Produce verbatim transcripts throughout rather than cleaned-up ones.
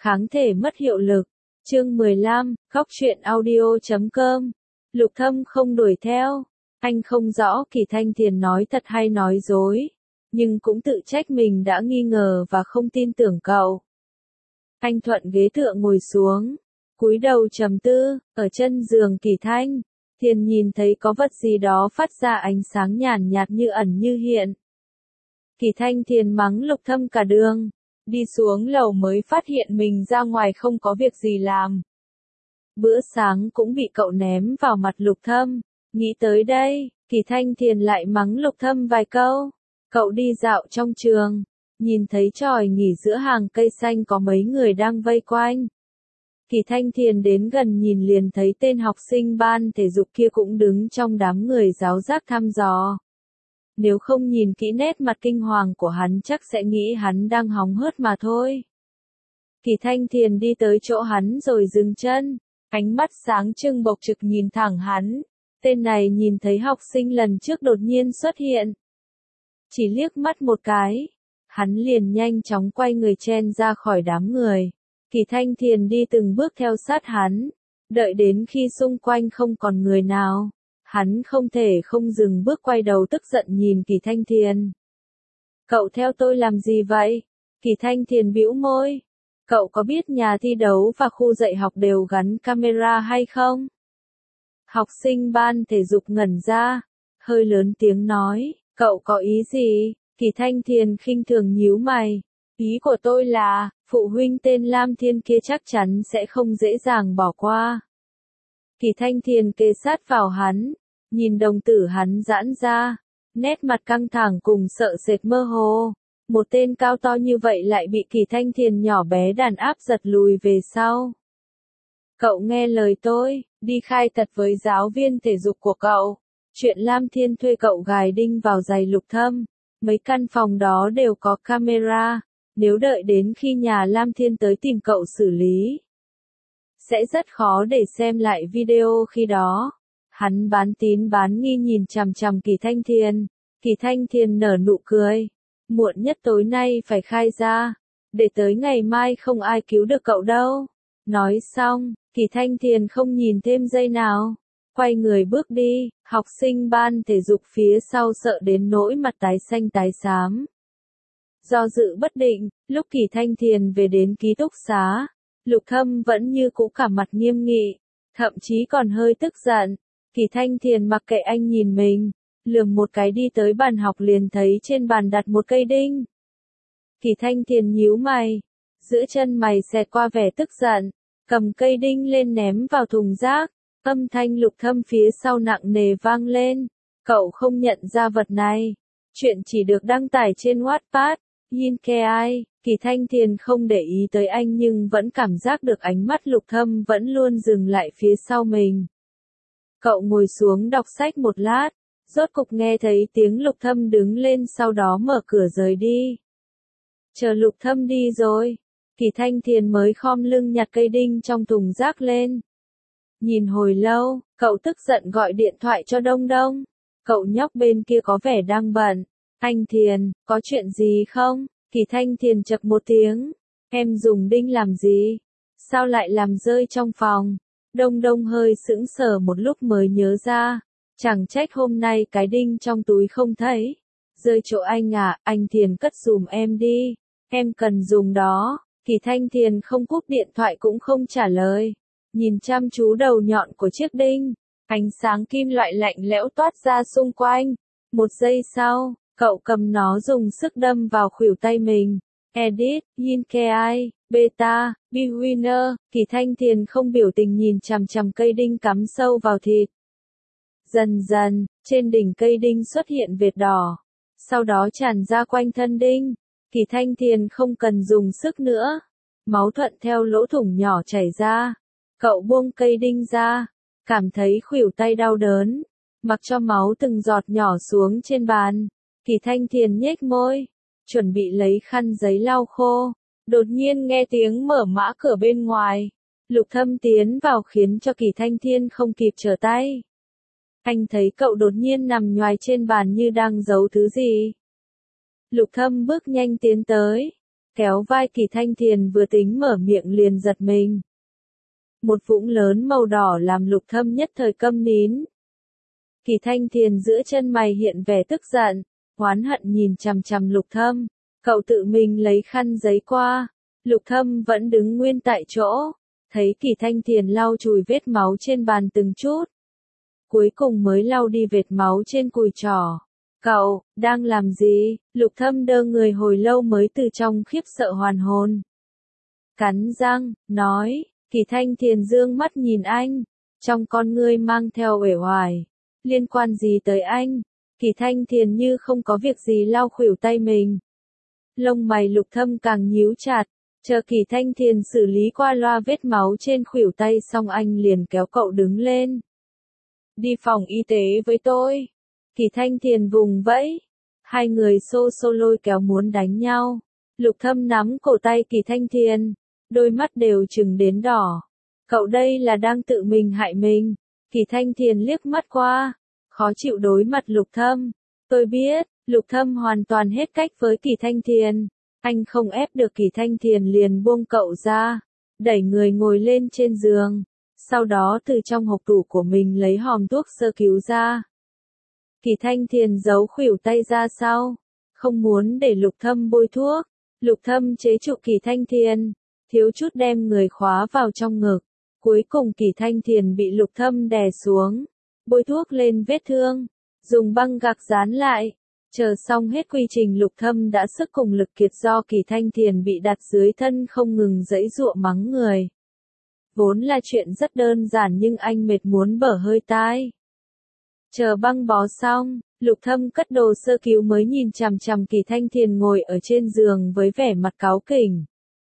kháng thể mất hiệu lực. Chương mười lăm, Góc truyện audio chấm com. Lục Thâm không đuổi theo. Anh không rõ Kỳ Thanh Thiền nói thật hay nói dối, nhưng cũng tự trách mình đã nghi ngờ và không tin tưởng cậu. Anh thuận ghế tựa ngồi xuống, cúi đầu trầm tư. Ở chân giường Kỳ Thanh Thiền nhìn thấy có vật gì đó phát ra ánh sáng nhàn nhạt như ẩn như hiện. Kỳ Thanh Thiền mắng Lục Thâm cả đường, đi xuống lầu mới phát hiện mình ra ngoài không có việc gì làm. Bữa sáng cũng bị cậu ném vào mặt Lục Thâm. Nghĩ tới đây, Kỳ Thanh Thiền lại mắng Lục Thâm vài câu. Cậu đi dạo trong trường, nhìn thấy tròi nghỉ giữa hàng cây xanh có mấy người đang vây quanh. Kỳ Thanh Thiền đến gần nhìn liền thấy tên học sinh ban thể dục kia cũng đứng trong đám người giáo giác thăm dò. Nếu không nhìn kỹ nét mặt kinh hoàng của hắn chắc sẽ nghĩ hắn đang hóng hớt mà thôi. Kỳ Thanh Thiền đi tới chỗ hắn rồi dừng chân, ánh mắt sáng trưng bộc trực nhìn thẳng hắn. Tên này nhìn thấy học sinh lần trước đột nhiên xuất hiện. Chỉ liếc mắt một cái, hắn liền nhanh chóng quay người chen ra khỏi đám người. Kỳ Thanh Thiền đi từng bước theo sát hắn, đợi đến khi xung quanh không còn người nào, hắn không thể không dừng bước quay đầu tức giận nhìn Kỳ Thanh Thiền. Cậu theo tôi làm gì vậy? Kỳ Thanh Thiền bĩu môi. Cậu có biết nhà thi đấu và khu dạy học đều gắn camera hay không? Học sinh ban thể dục ngẩn ra, hơi lớn tiếng nói, cậu có ý gì? Kỳ Thanh Thiền khinh thường nhíu mày. Ý của tôi là, phụ huynh tên Lam Thiên kia chắc chắn sẽ không dễ dàng bỏ qua. Kỳ Thanh Thiền kề sát vào hắn, nhìn đồng tử hắn giãn ra, nét mặt căng thẳng cùng sợ sệt mơ hồ. Một tên cao to như vậy lại bị Kỳ Thanh Thiền nhỏ bé đàn áp giật lùi về sau. Cậu nghe lời tôi, đi khai thật với giáo viên thể dục của cậu. Chuyện Lam Thiên thuê cậu gài đinh vào giày Lục Thâm. Mấy căn phòng đó đều có camera. Nếu đợi đến khi nhà Lam Thiên tới tìm cậu xử lý, sẽ rất khó để xem lại video khi đó. Hắn bán tín bán nghi nhìn chằm chằm Kỳ Thanh Thiền. Kỳ Thanh Thiền nở nụ cười. Muộn nhất tối nay phải khai ra. Để tới ngày mai không ai cứu được cậu đâu. Nói xong, Kỳ Thanh Thiền không nhìn thêm giây nào. Quay người bước đi, học sinh ban thể dục phía sau sợ đến nỗi mặt tái xanh tái xám. Do dự bất định, lúc Kỳ Thanh Thiền về đến ký túc xá, Lục Thâm vẫn như cũ cả mặt nghiêm nghị, thậm chí còn hơi tức giận. Kỳ Thanh Thiền mặc kệ anh nhìn mình, lườm một cái đi tới bàn học liền thấy trên bàn đặt một cây đinh. Kỳ Thanh Thiền nhíu mày, giữa chân mày xẹt qua vẻ tức giận, cầm cây đinh lên ném vào thùng rác, âm thanh Lục Thâm phía sau nặng nề vang lên. Cậu không nhận ra vật này. Chuyện chỉ được đăng tải trên Wattpad. Yin Kei, Kỳ Thanh Thiền không để ý tới anh nhưng vẫn cảm giác được ánh mắt Lục Thâm vẫn luôn dừng lại phía sau mình. Cậu ngồi xuống đọc sách một lát, rốt cục nghe thấy tiếng Lục Thâm đứng lên sau đó mở cửa rời đi. Chờ Lục Thâm đi rồi, Kỳ Thanh Thiền mới khom lưng nhặt cây đinh trong thùng rác lên. Nhìn hồi lâu, cậu tức giận gọi điện thoại cho Đông Đông. Cậu nhóc bên kia có vẻ đang bận. Anh Thiền, có chuyện gì không? Kỳ Thanh Thiền chậc một tiếng. Em dùng đinh làm gì? Sao lại làm rơi trong phòng? Đông Đông hơi sững sờ một lúc mới nhớ ra. Chẳng trách hôm nay cái đinh trong túi không thấy. Rơi chỗ anh à, anh Thiền cất dùm em đi. Em cần dùng đó. Kỳ Thanh Thiền không cúp điện thoại cũng không trả lời. Nhìn chăm chú đầu nhọn của chiếc đinh. Ánh sáng kim loại lạnh lẽo toát ra xung quanh. Một giây sau, cậu cầm nó dùng sức đâm vào khuỷu tay mình. Edit, Yin Kei, Beta, Beginner. Kỳ Thanh Thiền không biểu tình nhìn chằm chằm cây đinh cắm sâu vào thịt. Dần dần, trên đỉnh cây đinh xuất hiện vệt đỏ. Sau đó tràn ra quanh thân đinh. Kỳ Thanh Thiền không cần dùng sức nữa. Máu thuận theo lỗ thủng nhỏ chảy ra. Cậu buông cây đinh ra. Cảm thấy khuỷu tay đau đớn. Mặc cho máu từng giọt nhỏ xuống trên bàn. Kỳ Thanh Thiền nhếch môi. Chuẩn bị lấy khăn giấy lau khô. Đột nhiên nghe tiếng mở mã cửa bên ngoài. Lục Thâm tiến vào khiến cho Kỳ Thanh Thiền không kịp trở tay. Anh thấy cậu đột nhiên nằm nhoài trên bàn như đang giấu thứ gì. Lục Thâm bước nhanh tiến tới. kéo vai Kỳ Thanh Thiền vừa tính mở miệng liền giật mình. Một vũng lớn màu đỏ làm Lục Thâm nhất thời câm nín. Kỳ Thanh Thiền giữa chân mày hiện vẻ tức giận, oán hận nhìn chằm chằm Lục Thâm, cậu tự mình lấy khăn giấy qua. Lục Thâm vẫn đứng nguyên tại chỗ, thấy Kỳ Thanh Thiền lau chùi vết máu trên bàn từng chút. Cuối cùng mới lau đi vệt máu trên cùi trỏ. Cậu, đang làm gì? Lục Thâm đơ người hồi lâu mới từ trong khiếp sợ hoàn hồn. Cắn răng, nói, Kỳ Thanh Thiền dương mắt nhìn anh, trong con ngươi mang theo uể oải. Liên quan gì tới anh? Kỳ Thanh Thiền như không có việc gì lau khuỷu tay mình. Lông mày Lục Thâm càng nhíu chặt, chờ Kỳ Thanh Thiền xử lý qua loa vết máu trên khuỷu tay xong anh liền kéo cậu đứng lên. Đi phòng y tế với tôi. Kỳ Thanh Thiền vùng vẫy. Hai người xô xô lôi kéo muốn đánh nhau. Lục Thâm nắm cổ tay Kỳ Thanh Thiền, đôi mắt đều trừng đến đỏ. Cậu đây là đang tự mình hại mình. Kỳ Thanh Thiền liếc mắt qua, khó chịu đối mặt Lục Thâm. Tôi biết, Lục Thâm hoàn toàn hết cách với Kỳ Thanh Thiền. Anh không ép được Kỳ Thanh Thiền liền buông cậu ra, đẩy người ngồi lên trên giường. Sau đó từ trong hộp tủ của mình lấy hòm thuốc sơ cứu ra. Kỳ Thanh Thiền giấu khuỷu tay ra sau, không muốn để Lục Thâm bôi thuốc. Lục Thâm chế trụ Kỳ Thanh Thiền, thiếu chút đem người khóa vào trong ngực. Cuối cùng Kỳ Thanh Thiền bị Lục Thâm đè xuống, bôi thuốc lên vết thương, dùng băng gạc dán lại. Chờ xong hết quy trình Lục Thâm đã sức cùng lực kiệt do Kỳ Thanh Thiền bị đặt dưới thân không ngừng giãy giụa mắng người. Vốn là chuyện rất đơn giản nhưng anh mệt muốn bở hơi tai. Chờ băng bó xong, Lục Thâm cất đồ sơ cứu mới nhìn chằm chằm Kỳ Thanh Thiền ngồi ở trên giường với vẻ mặt cáu kỉnh.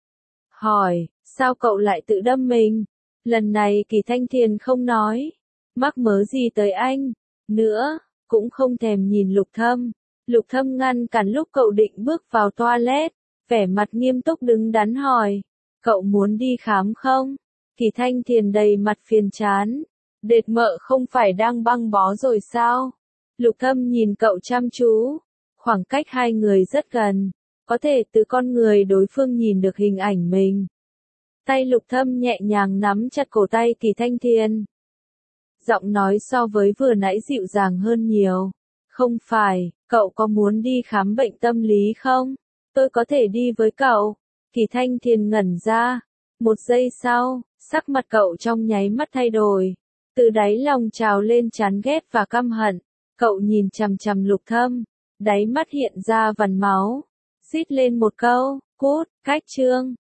Hỏi, sao cậu lại tự đâm mình? Lần này Kỳ Thanh Thiền không nói, mắc mớ gì tới anh, nữa, cũng không thèm nhìn Lục Thâm. Lục Thâm ngăn cản lúc cậu định bước vào toilet, vẻ mặt nghiêm túc đứng đắn hỏi, cậu muốn đi khám không? Kỳ Thanh Thiền đầy mặt phiền chán, đệt mợ không phải đang băng bó rồi sao? Lục Thâm nhìn cậu chăm chú, khoảng cách hai người rất gần, có thể từ con người đối phương nhìn được hình ảnh mình. Tay Lục Thâm nhẹ nhàng nắm chặt cổ tay Kỳ Thanh Thiền. Giọng nói so với vừa nãy dịu dàng hơn nhiều. Không phải, cậu có muốn đi khám bệnh tâm lý không? Tôi có thể đi với cậu. Kỳ Thanh Thiền ngẩn ra. Một giây sau, sắc mặt cậu trong nháy mắt thay đổi. Từ đáy lòng trào lên chán ghét và căm hận. Cậu nhìn chằm chằm Lục Thâm, đáy mắt hiện ra vằn máu. Rít lên một câu, cút, cách chương.